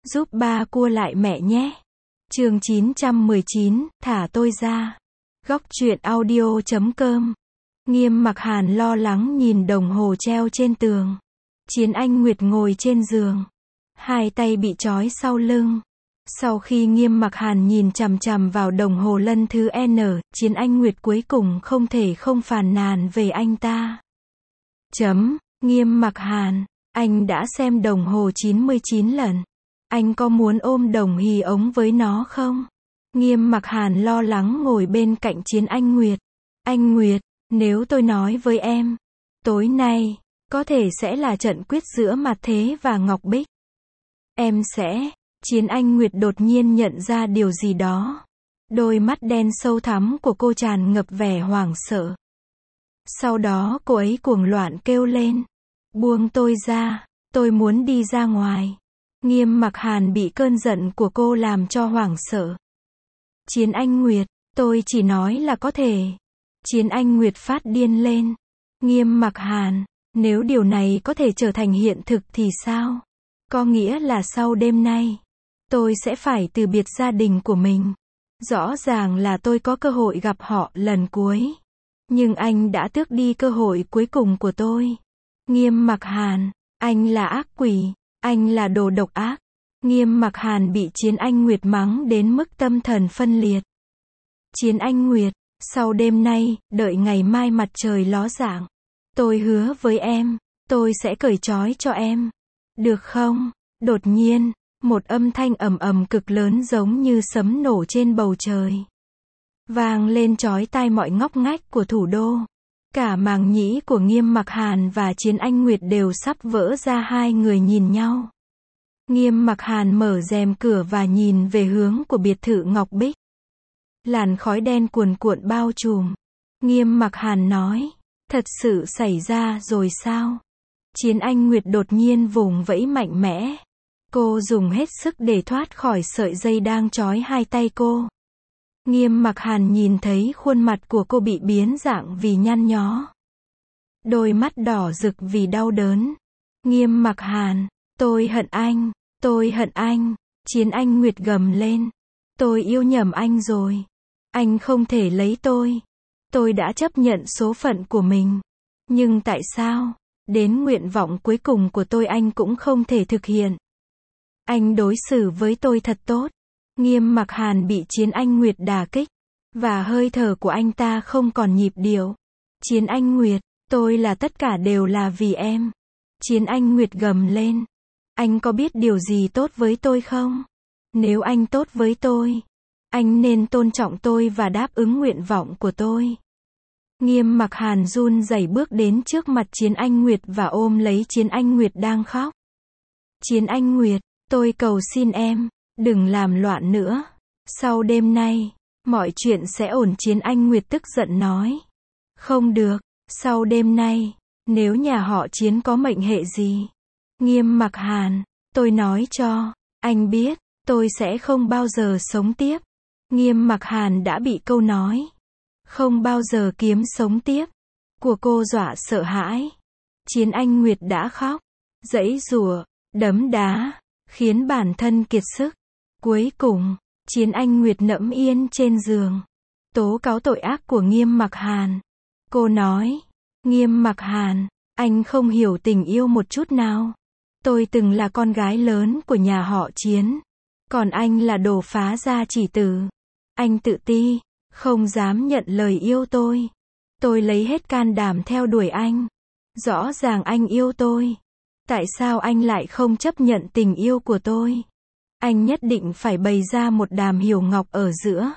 Giúp ba cua lại mẹ nhé. Chương 919, thả tôi ra. Góc truyện audio.com. Nghiêm Mặc Hàn lo lắng nhìn đồng hồ treo trên tường. Chiến Anh Nguyệt ngồi trên giường, hai tay bị trói sau lưng. Sau khi Nghiêm Mặc Hàn nhìn chằm chằm vào đồng hồ lần thứ N, Chiến Anh Nguyệt cuối cùng không thể không phàn nàn về anh ta. Nghiêm Mặc Hàn, anh đã xem đồng hồ 99 lần. Anh có muốn ôm đồng hì ống với nó không? Nghiêm Mặc Hàn lo lắng ngồi bên cạnh Chiến Anh Nguyệt. Anh Nguyệt, nếu tôi nói với em, tối nay, có thể sẽ là trận quyết giữa Mặt Thế và Ngọc Bích. Em sẽ... Chiến Anh Nguyệt đột nhiên nhận ra điều gì đó. Đôi mắt đen sâu thẳm của cô tràn ngập vẻ hoảng sợ. Sau đó cô ấy cuồng loạn kêu lên. Buông tôi ra, tôi muốn đi ra ngoài. Nghiêm Mặc Hàn bị cơn giận của cô làm cho hoảng sợ. Chiến Anh Nguyệt, tôi chỉ nói là có thể. Chiến Anh Nguyệt phát điên lên. Nghiêm Mặc Hàn, nếu điều này có thể trở thành hiện thực thì sao? Có nghĩa là sau đêm nay, tôi sẽ phải từ biệt gia đình của mình. Rõ ràng là tôi có cơ hội gặp họ lần cuối. Nhưng anh đã tước đi cơ hội cuối cùng của tôi. Nghiêm Mặc Hàn, anh là ác quỷ, anh là đồ độc ác. Nghiêm Mặc Hàn bị Chiến Anh Nguyệt mắng đến mức tâm thần phân liệt. Chiến Anh Nguyệt, sau đêm nay, đợi ngày mai mặt trời ló dạng, tôi hứa với em, tôi sẽ cởi trói cho em. Được không? Đột nhiên, một âm thanh ầm ầm cực lớn giống như sấm nổ trên bầu trời, vang lên chói tai mọi ngóc ngách của thủ đô. Cả màng nhĩ của Nghiêm Mặc Hàn và Chiến Anh Nguyệt đều sắp vỡ ra, hai người nhìn nhau. Nghiêm Mặc Hàn mở rèm cửa và nhìn về hướng của biệt thự Ngọc Bích. Làn khói đen cuồn cuộn bao trùm. Nghiêm Mặc Hàn nói, thật sự xảy ra rồi sao? Chiến Anh Nguyệt đột nhiên vùng vẫy mạnh mẽ. Cô dùng hết sức để thoát khỏi sợi dây đang trói hai tay cô. Nghiêm Mặc Hàn nhìn thấy khuôn mặt của cô bị biến dạng vì nhăn nhó. Đôi mắt đỏ rực vì đau đớn. Nghiêm Mặc Hàn, tôi hận anh, tôi hận anh. Chiến Anh Nguyệt gầm lên. Tôi yêu nhầm anh rồi. Anh không thể lấy tôi. Tôi đã chấp nhận số phận của mình. Nhưng tại sao, đến nguyện vọng cuối cùng của tôi anh cũng không thể thực hiện? Anh đối xử với tôi thật tốt. Nghiêm Mặc Hàn bị Chiến Anh Nguyệt đả kích, và hơi thở của anh ta không còn nhịp điệu. Chiến Anh Nguyệt, tôi là tất cả đều là vì em. Chiến Anh Nguyệt gầm lên. Anh có biết điều gì tốt với tôi không? Nếu anh tốt với tôi, anh nên tôn trọng tôi và đáp ứng nguyện vọng của tôi. Nghiêm Mặc Hàn run rẩy bước đến trước mặt Chiến Anh Nguyệt và ôm lấy Chiến Anh Nguyệt đang khóc. Chiến Anh Nguyệt, tôi cầu xin em, đừng làm loạn nữa. Sau đêm nay, mọi chuyện sẽ ổn. Chiến Anh Nguyệt tức giận nói. Không được, sau đêm nay, nếu nhà họ Chiến có mệnh hệ gì, Nghiêm Mặc Hàn, tôi nói cho anh biết, tôi sẽ không bao giờ sống tiếp. Nghiêm Mặc Hàn đã bị câu nói không bao giờ kiếm sống tiếp của cô dọa sợ hãi. Chiến Anh Nguyệt đã khóc, giãy giụa, đấm đá, khiến bản thân kiệt sức. Cuối cùng, Chiến Anh Nguyệt nẫm yên trên giường, tố cáo tội ác của Nghiêm Mặc Hàn. Cô nói, Nghiêm Mặc Hàn, anh không hiểu tình yêu một chút nào. Tôi từng là con gái lớn của nhà họ Chiến, còn anh là đồ phá gia chỉ tử. Anh tự ti, không dám nhận lời yêu tôi. Tôi lấy hết can đảm theo đuổi anh. Rõ ràng anh yêu tôi. Tại sao anh lại không chấp nhận tình yêu của tôi? Anh nhất định phải bày ra một đàm hiểu ngọc ở giữa,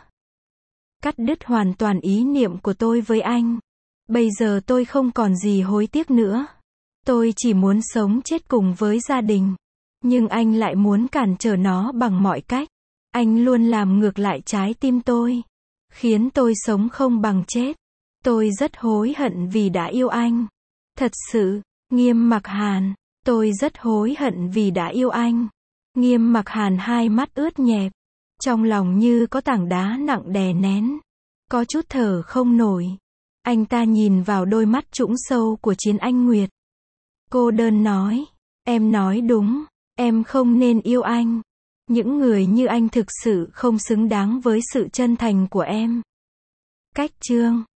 cắt đứt hoàn toàn ý niệm của tôi với anh. Bây giờ tôi không còn gì hối tiếc nữa. Tôi chỉ muốn sống chết cùng với gia đình. Nhưng anh lại muốn cản trở nó bằng mọi cách. Anh luôn làm ngược lại trái tim tôi, khiến tôi sống không bằng chết. Tôi rất hối hận vì đã yêu anh. Thật sự, Nghiêm Mặc Hàn, tôi rất hối hận vì đã yêu anh. Nghiêm Mặc Hàn hai mắt ướt nhẹp, trong lòng như có tảng đá nặng đè nén, có chút thở không nổi. Anh ta nhìn vào đôi mắt trũng sâu của Chiến Anh Nguyệt. Cô đơn nói, em nói đúng, em không nên yêu anh. Những người như anh thực sự không xứng đáng với sự chân thành của em. Cách chương